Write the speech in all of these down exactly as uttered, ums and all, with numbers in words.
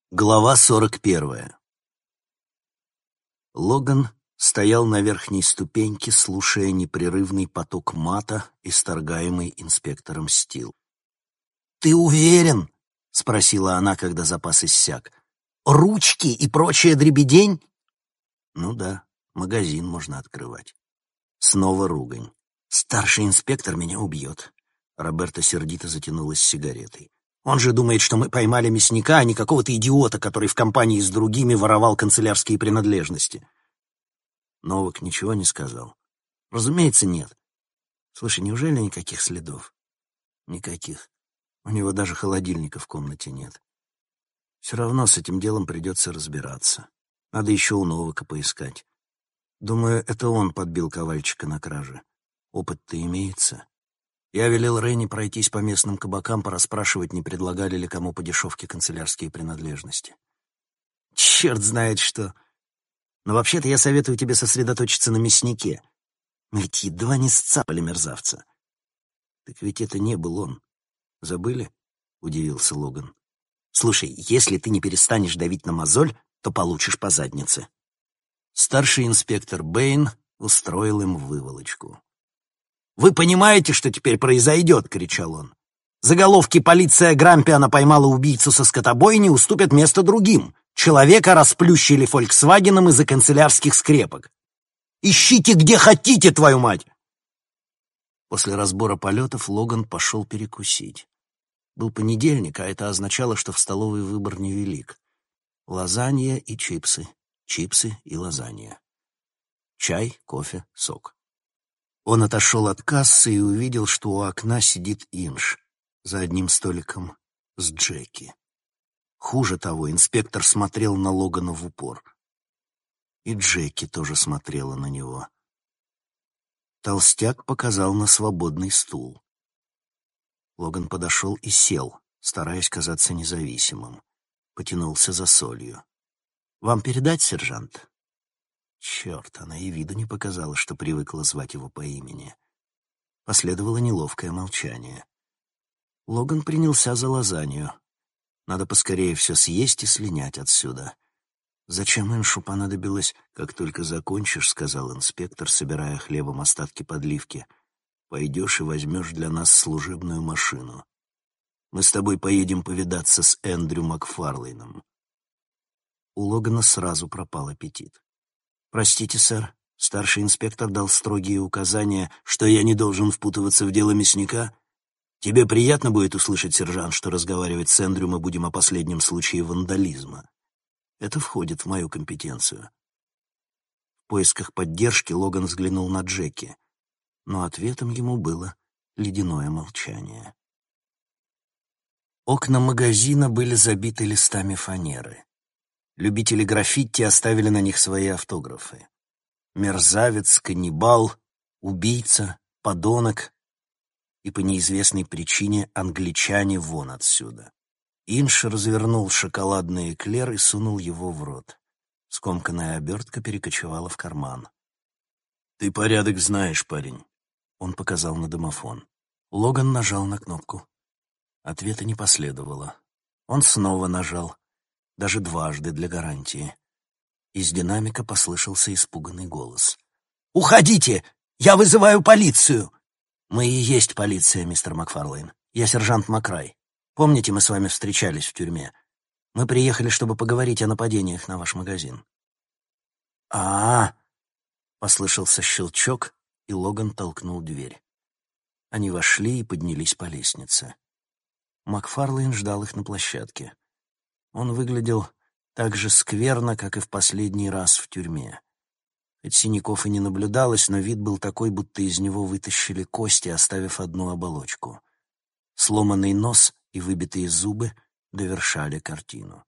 Глава сорок первая. Логан стоял на верхней ступеньке, слушая непрерывный поток мата, исторгаемый инспектором Стил. «Ты уверен?» — спросила она, когда запас иссяк. «Ручки и прочая дребедень?» «Ну да, магазин можно открывать». Снова ругань. «Старший инспектор меня убьет». Роберта сердито затянулась сигаретой. «Он же думает, что мы поймали мясника, а не какого-то идиота, который в компании с другими воровал канцелярские принадлежности». Новак ничего не сказал. «Разумеется, нет. Слушай, неужели никаких следов?» «Никаких. У него даже холодильника в комнате нет. Все равно с этим делом придется разбираться. Надо еще у Новака поискать. Думаю, это он подбил Ковальчика на краже. Опыт-то имеется. Я велел Ренни пройтись по местным кабакам, порасспрашивать, не предлагали ли кому по дешевке канцелярские принадлежности. Черт знает что. Но вообще-то я советую тебе сосредоточиться на мяснике. Мы ведь едва не сцапали мерзавца. Так ведь это не был он. Забыли? Удивился Логан. Слушай, если ты не перестанешь давить на мозоль, то получишь по заднице. Старший инспектор Бэйн устроил им выволочку. «Вы понимаете, что теперь произойдет?» — кричал он. «Заголовки «Полиция Грампиана поймала убийцу со скотобойни» уступят место другим. Человека расплющили «Фольксвагеном» из-за канцелярских скрепок. Ищите где хотите, твою мать!» После разбора полетов Логан пошел перекусить. Был понедельник, а это означало, что в столовой выбор невелик. Лазанья и чипсы, чипсы и лазанья. Чай, кофе, сок. Он отошел от кассы и увидел, что у окна сидит Инж за одним столиком с Джеки. Хуже того, инспектор смотрел на Логана в упор. И Джеки тоже смотрела на него. Толстяк показал на свободный стул. Логан подошел и сел, стараясь казаться независимым. Потянулся за солью. «Вам передать, сержант?» Черт, она и виду не показала, что привыкла звать его по имени. Последовало неловкое молчание. Логан принялся за лазанью. Надо поскорее все съесть и слинять отсюда. «Зачем Иншу понадобилось, как только закончишь, — сказал инспектор, собирая хлебом остатки подливки, — пойдешь и возьмешь для нас служебную машину. Мы с тобой поедем повидаться с Эндрю Макфарлейном». У Логана сразу пропал аппетит. «Простите, сэр, старший инспектор дал строгие указания, что я не должен впутываться в дело мясника. Тебе приятно будет услышать, сержант, что разговаривать с Эндрю мы будем о последнем случае вандализма. Это входит в мою компетенцию». В поисках поддержки Логан взглянул на Джеки, но ответом ему было ледяное молчание. Окна магазина были забиты листами фанеры. Любители граффити оставили на них свои автографы. Мерзавец, каннибал, убийца, подонок и по неизвестной причине англичане вон отсюда. Инш развернул шоколадный эклер и сунул его в рот. Скомканная обертка перекочевала в карман. «Ты порядок знаешь, парень», — он показал на домофон. Логан нажал на кнопку. Ответа не последовало. Он снова нажал. Даже дважды для гарантии. Из динамика послышался испуганный голос. «Уходите! Я вызываю полицию!» «Мы и есть полиция, мистер Макфарлейн. Я сержант Макрай. Помните, мы с вами встречались в тюрьме? Мы приехали, чтобы поговорить о нападениях на ваш магазин». «А-а-а!» — послышался щелчок, и Логан толкнул дверь. Они вошли и поднялись по лестнице. Макфарлейн ждал их на площадке. Он выглядел так же скверно, как и в последний раз в тюрьме. Хоть синяков и не наблюдалось, но вид был такой, будто из него вытащили кости, оставив одну оболочку. Сломанный нос и выбитые зубы довершали картину.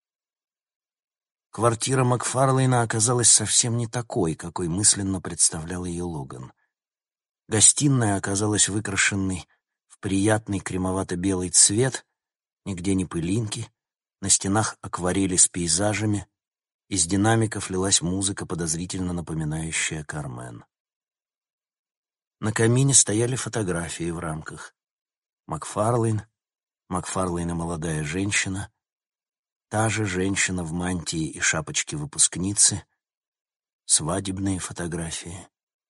Квартира Макфарлейна оказалась совсем не такой, какой мысленно представлял ее Логан. Гостиная оказалась выкрашенной в приятный кремовато-белый цвет, нигде не пылинки. На стенах акварели с пейзажами, из динамиков лилась музыка, подозрительно напоминающая Кармен. На камине стояли фотографии в рамках. Макфарлейн, Макфарлейн и молодая женщина, Та же женщина в мантии и шапочке выпускницы, свадебные фотографии.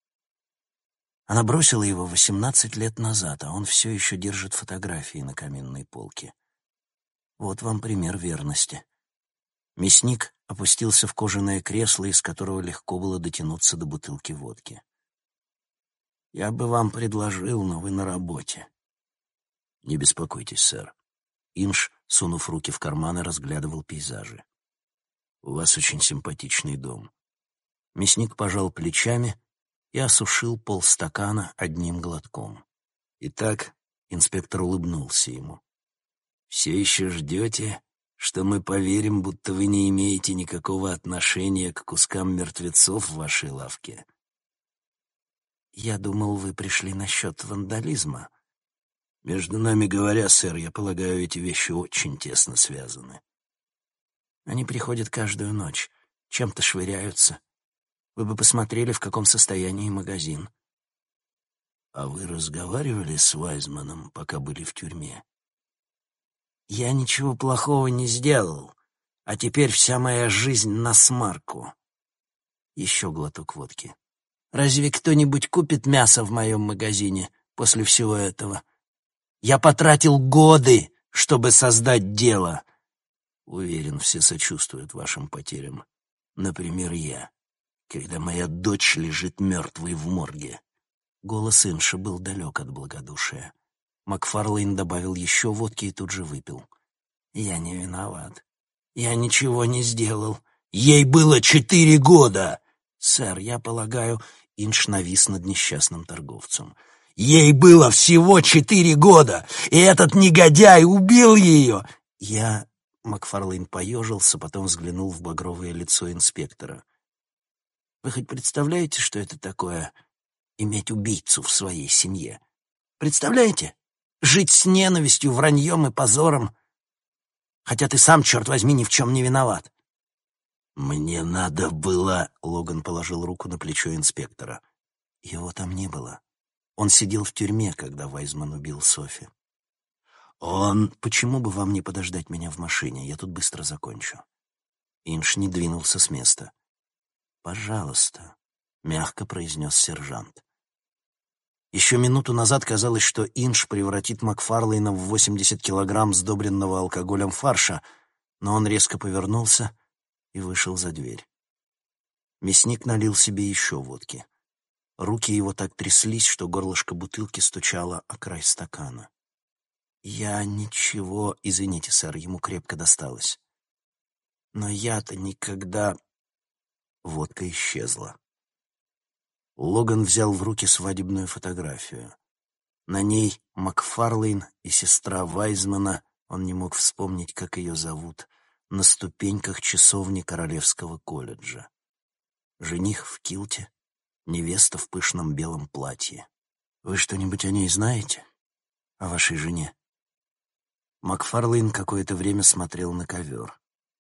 Она бросила его восемнадцать лет назад, а он все еще держит фотографии на каминной полке. Вот вам пример верности. Мясник опустился в кожаное кресло, из которого легко было дотянуться до бутылки водки. «Я бы вам предложил, но вы на работе». «Не беспокойтесь, сэр». Инш, сунув руки в карманы, разглядывал пейзажи. «У вас очень симпатичный дом». Мясник пожал плечами и осушил полстакана одним глотком. «Итак», — инспектор улыбнулся ему, — «все еще ждете, что мы поверим, будто вы не имеете никакого отношения к кускам мертвецов в вашей лавке?» «Я думал, вы пришли насчет вандализма». «Между нами говоря, сэр, я полагаю, эти вещи очень тесно связаны». «Они приходят каждую ночь, чем-то швыряются. Вы бы посмотрели, в каком состоянии магазин». «А вы разговаривали с Вайзманом, пока были в тюрьме?» «Я ничего плохого не сделал, а теперь вся моя жизнь насмарку». Еще глоток водки. «Разве кто-нибудь купит мясо в моем магазине после всего этого? Я потратил годы, чтобы создать дело». «Уверен, все сочувствуют вашим потерям. Например, я, когда моя дочь лежит мертвой в морге». Голос Инша был далек от благодушия. Макфарлейн добавил еще водки и тут же выпил. «Я не виноват. Я ничего не сделал. Ей было четыре года!» «Сэр, я полагаю...» Инш навис над несчастным торговцем. «Ей было всего четыре года, и этот негодяй убил ее!» «Я...» Макфарлейн поежился, потом взглянул в багровое лицо инспектора. «Вы хоть представляете, что это такое — иметь убийцу в своей семье? Представляете? Жить с ненавистью, враньем и позором, хотя ты сам, черт возьми, ни в чем не виноват». «Мне надо было...» — Логан положил руку на плечо инспектора. Его там не было. Он сидел в тюрьме, когда Вайзман убил Софи. «Он...» «Почему бы вам не подождать меня в машине? Я тут быстро закончу». Инш не двинулся с места. «Пожалуйста», — мягко произнес сержант. Еще минуту назад казалось, что Инш превратит Макфарлейна в восемьдесят килограмм сдобренного алкоголем фарша, но он резко повернулся и вышел за дверь. Мясник налил себе еще водки. Руки его так тряслись, что горлышко бутылки стучало о край стакана. «Я ничего...» «Извините, сэр, ему крепко досталось. Но я-то никогда...» Водка исчезла. Логан взял в руки свадебную фотографию. На ней Макфарлейн и сестра Вайзмана, он не мог вспомнить, как ее зовут, на ступеньках часовни Королевского колледжа. Жених в килте, невеста в пышном белом платье. «Вы что-нибудь о ней знаете? О вашей жене?» Макфарлейн какое-то время смотрел на ковер.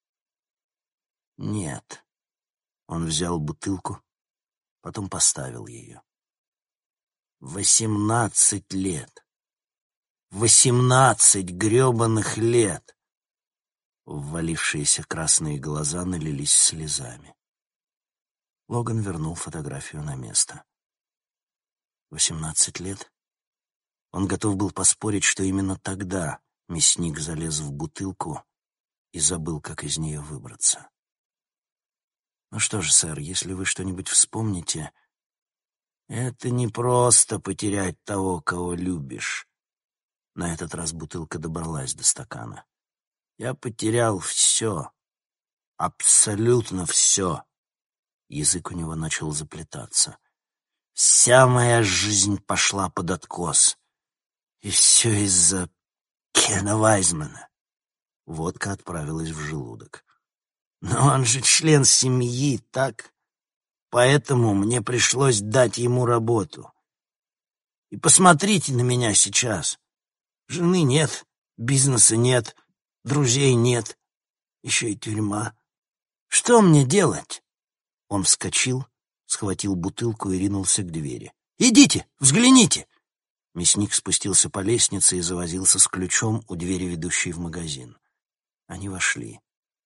«Нет». Он взял бутылку, потом поставил ее. «Восемнадцать лет! Восемнадцать гребаных лет!» Ввалившиеся красные глаза налились слезами. Логан вернул фотографию на место. Восемнадцать лет? Он готов был поспорить, что именно тогда мясник залез в бутылку и забыл, как из нее выбраться. «Ну что же, сэр, если вы что-нибудь вспомните...» «Это не просто потерять того, кого любишь». На этот раз бутылка добралась до стакана. «Я потерял все. Абсолютно все». Язык у него начал заплетаться. «Вся моя жизнь пошла под откос. И все из-за Кена Вайзмана». Водка отправилась в желудок. «Но он же член семьи, так? Поэтому мне пришлось дать ему работу. И посмотрите на меня сейчас. Жены нет, бизнеса нет, друзей нет, еще и тюрьма. Что мне делать?» Он вскочил, схватил бутылку и ринулся к двери. «Идите, взгляните!» Мясник спустился по лестнице и завозился с ключом у двери, ведущей в магазин. Они вошли.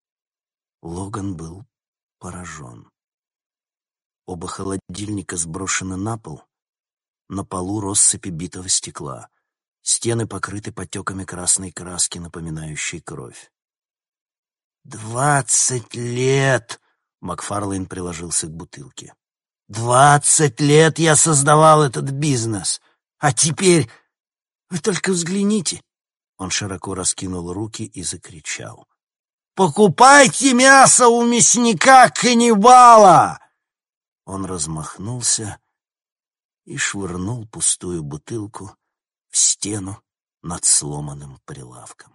Логан был поражен. Оба холодильника сброшены на пол. На полу россыпи битого стекла. Стены покрыты потеками красной краски, напоминающей кровь. «Двадцать лет!» — Макфарлейн приложился к бутылке. «Двадцать лет я создавал этот бизнес! А теперь... Вы только взгляните!» Он широко раскинул руки и закричал. «Покупайте мясо у мясника-каннибала!» Он размахнулся и швырнул пустую бутылку в стену над сломанным прилавком.